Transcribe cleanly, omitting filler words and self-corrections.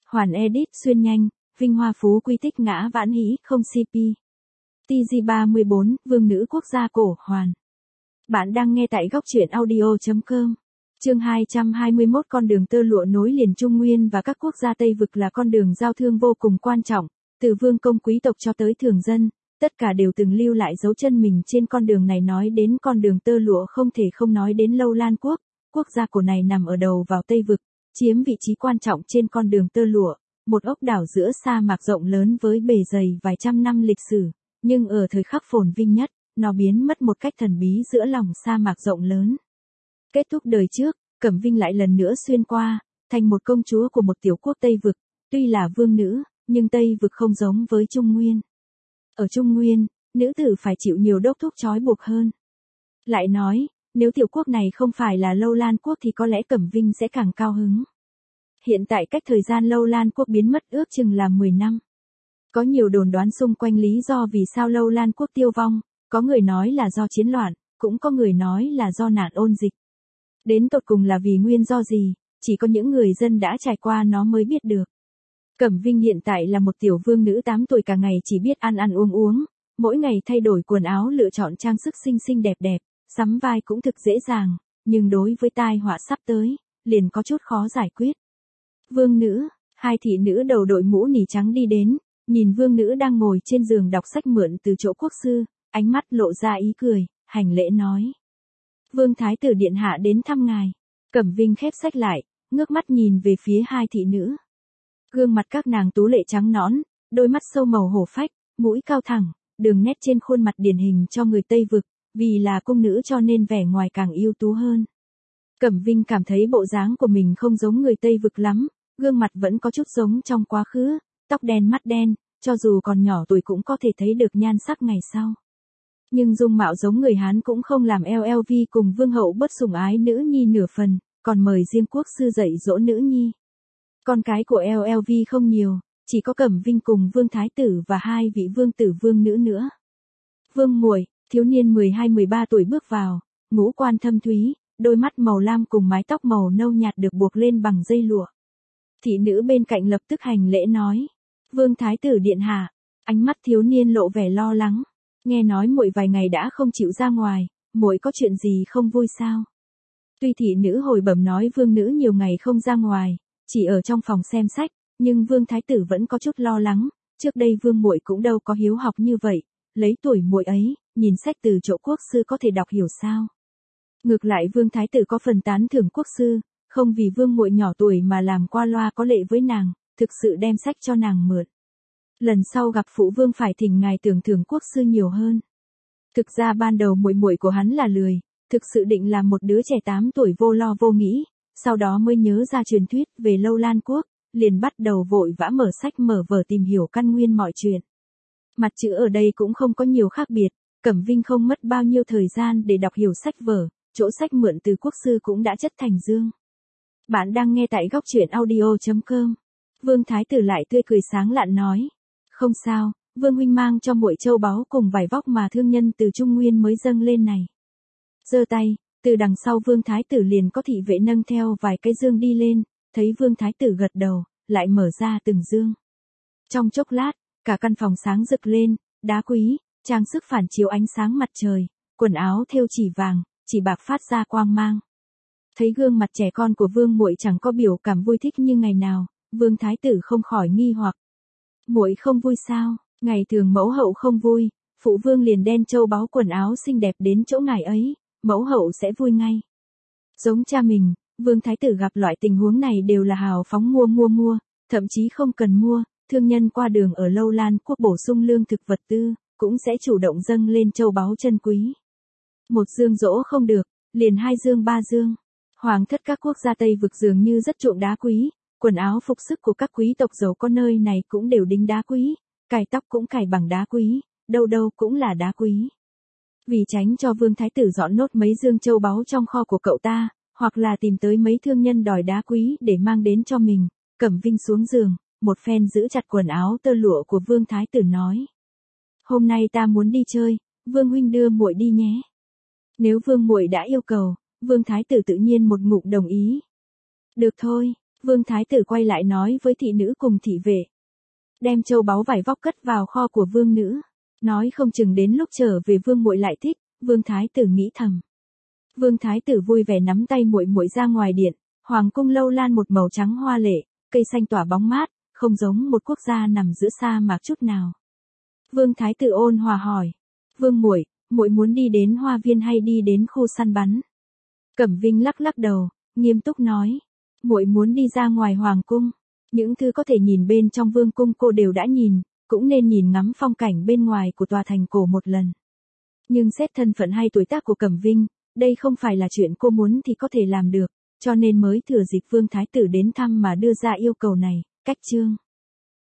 Hoàn edit xuyên nhanh, vinh hoa phú quý tích ngã vãn hĩ không CP. TG34, vương nữ quốc gia cổ Hoàn. Bạn đang nghe tại góc truyện audio.com. Chương 221. Con đường tơ lụa nối liền Trung Nguyên và các quốc gia Tây Vực là con đường giao thương vô cùng quan trọng, từ vương công quý tộc cho tới thường dân, tất cả đều từng lưu lại dấu chân mình trên con đường này. Nói đến con đường tơ lụa không thể không nói đến Lâu Lan quốc, quốc gia cổ này nằm ở đầu vào Tây Vực, chiếm vị trí quan trọng trên con đường tơ lụa, một ốc đảo giữa sa mạc rộng lớn với bề dày vài trăm năm lịch sử, nhưng ở thời khắc phồn vinh nhất, nó biến mất một cách thần bí giữa lòng sa mạc rộng lớn. Kết thúc đời trước, Cẩm Vinh lại lần nữa xuyên qua, thành một công chúa của một tiểu quốc Tây Vực, tuy là vương nữ, nhưng Tây Vực không giống với Trung Nguyên. Ở Trung Nguyên, nữ tử phải chịu nhiều đốc thúc trói buộc hơn. Lại nói, nếu tiểu quốc này không phải là Lâu Lan quốc thì có lẽ Cẩm Vinh sẽ càng cao hứng. Hiện tại cách thời gian Lâu Lan quốc biến mất ước chừng là 10 năm. Có nhiều đồn đoán xung quanh lý do vì sao Lâu Lan quốc tiêu vong, có người nói là do chiến loạn, cũng có người nói là do nạn ôn dịch. Đến tột cùng là vì nguyên do gì, chỉ có những người dân đã trải qua nó mới biết được. Cẩm Vinh hiện tại là một tiểu vương nữ 8 tuổi, cả ngày chỉ biết ăn ăn uống uống, mỗi ngày thay đổi quần áo, lựa chọn trang sức xinh xinh đẹp đẹp, sắm vai cũng thực dễ dàng, nhưng đối với tai họa sắp tới, liền có chút khó giải quyết. Vương nữ, hai thị nữ đầu đội mũ nỉ trắng đi đến, nhìn vương nữ đang ngồi trên giường đọc sách mượn từ chỗ quốc sư, ánh mắt lộ ra ý cười, hành lễ nói. Vương thái tử điện hạ đến thăm ngài. Cẩm Vinh khép sách lại, ngước mắt nhìn về phía hai thị nữ. Gương mặt các nàng tú lệ trắng nõn, đôi mắt sâu màu hổ phách, mũi cao thẳng, đường nét trên khuôn mặt điển hình cho người Tây Vực, vì là cung nữ cho nên vẻ ngoài càng ưu tú hơn. Cẩm Vinh cảm thấy bộ dáng của mình không giống người Tây Vực lắm, gương mặt vẫn có chút giống trong quá khứ, tóc đen mắt đen, cho dù còn nhỏ tuổi cũng có thể thấy được nhan sắc ngày sau. Nhưng dung mạo giống người Hán cũng không làm LLV cùng vương hậu bất sủng ái nữ nhi nửa phần, còn mời riêng quốc sư dạy dỗ nữ nhi. Con cái của LLV không nhiều, chỉ có Cẩm Vinh cùng vương thái tử và hai vị vương tử vương nữ nữa. Vương muội, thiếu niên 12-13 tuổi bước vào, ngũ quan thâm thúy, đôi mắt màu lam cùng mái tóc màu nâu nhạt được buộc lên bằng dây lụa. Thị nữ bên cạnh lập tức hành lễ nói, vương thái tử điện hạ. Ánh mắt thiếu niên lộ vẻ lo lắng. Nghe nói muội vài ngày đã không chịu ra ngoài, muội có chuyện gì không vui sao? Tuy thị nữ hồi bẩm nói vương nữ nhiều ngày không ra ngoài, chỉ ở trong phòng xem sách, nhưng vương thái tử vẫn có chút lo lắng, trước đây vương muội cũng đâu có hiếu học như vậy, lấy tuổi muội ấy, nhìn sách từ chỗ quốc sư có thể đọc hiểu sao? Ngược lại vương thái tử có phần tán thưởng quốc sư, không vì vương muội nhỏ tuổi mà làm qua loa có lệ với nàng, thực sự đem sách cho nàng mượn. Lần sau gặp phụ vương phải thỉnh ngài tưởng thưởng quốc sư nhiều hơn. Thực ra ban đầu muội muội của hắn là lười, thực sự định làm một đứa trẻ 8 tuổi vô lo vô nghĩ, sau đó mới nhớ ra truyền thuyết về Lâu Lan quốc, liền bắt đầu vội vã mở sách mở vở tìm hiểu căn nguyên mọi chuyện. Mặt chữ ở đây cũng không có nhiều khác biệt, Cẩm Vinh không mất bao nhiêu thời gian để đọc hiểu sách vở, chỗ sách mượn từ quốc sư cũng đã chất thành dương. Bạn đang nghe tại góc truyện audio.com. Vương thái tử lại tươi cười sáng lạn nói. Không sao, vương huynh mang cho muội châu báu cùng vải vóc mà thương nhân từ Trung Nguyên mới dâng lên này. Giơ tay, từ đằng sau vương thái tử liền có thị vệ nâng theo vài cái dương đi lên, thấy vương thái tử gật đầu, lại mở ra từng dương. Trong chốc lát, cả căn phòng sáng rực lên, đá quý, trang sức phản chiếu ánh sáng mặt trời, quần áo thêu chỉ vàng, chỉ bạc phát ra quang mang. Thấy gương mặt trẻ con của vương muội chẳng có biểu cảm vui thích như ngày nào, vương thái tử không khỏi nghi hoặc. Muội không vui sao? Ngày thường mẫu hậu không vui, phụ vương liền đen châu báu quần áo xinh đẹp đến chỗ ngài ấy, mẫu hậu sẽ vui ngay. Giống cha mình, vương thái tử gặp loại tình huống này đều là hào phóng mua, thậm chí không cần mua, thương nhân qua đường ở Lâu Lan quốc bổ sung lương thực vật tư, cũng sẽ chủ động dâng lên châu báu chân quý. Một dương dỗ không được, liền 2 dương 3 dương. Hoàng thất các quốc gia Tây Vực dường như rất chuộng đá quý. Quần áo phục sức của các quý tộc giàu có nơi này cũng đều đính đá quý, cài tóc cũng cài bằng đá quý, đâu đâu cũng là đá quý. Vì tránh cho vương thái tử dọn nốt mấy dương châu báu trong kho của cậu ta, hoặc là tìm tới mấy thương nhân đòi đá quý để mang đến cho mình, Cẩm Vinh xuống giường, một phen giữ chặt quần áo tơ lụa của vương thái tử nói. Hôm nay ta muốn đi chơi, vương huynh đưa muội đi nhé. Nếu vương muội đã yêu cầu, vương thái tử tự nhiên một ngụm đồng ý. Được thôi. Vương Thái tử quay lại nói với thị nữ cùng thị vệ. Đem châu báu vải vóc cất vào kho của vương nữ. Nói không chừng đến lúc trở về vương muội lại thích, Vương Thái tử nghĩ thầm. Vương Thái tử vui vẻ nắm tay muội muội ra ngoài điện, hoàng cung lâu lan một màu trắng hoa lệ, cây xanh tỏa bóng mát, không giống một quốc gia nằm giữa sa mạc chút nào. Vương Thái tử ôn hòa hỏi, Vương muội, muội muốn đi đến hoa viên hay đi đến khu săn bắn? Cẩm Vinh lắc lắc đầu, nghiêm túc nói, muội muốn đi ra ngoài hoàng cung. Những thứ có thể nhìn bên trong vương cung cô đều đã nhìn, cũng nên nhìn ngắm phong cảnh bên ngoài của tòa thành cổ một lần. Nhưng xét thân phận hay tuổi tác của Cẩm Vinh, đây không phải là chuyện cô muốn thì có thể làm được, cho nên mới thừa dịp Vương Thái tử đến thăm mà đưa ra yêu cầu này. Cách chương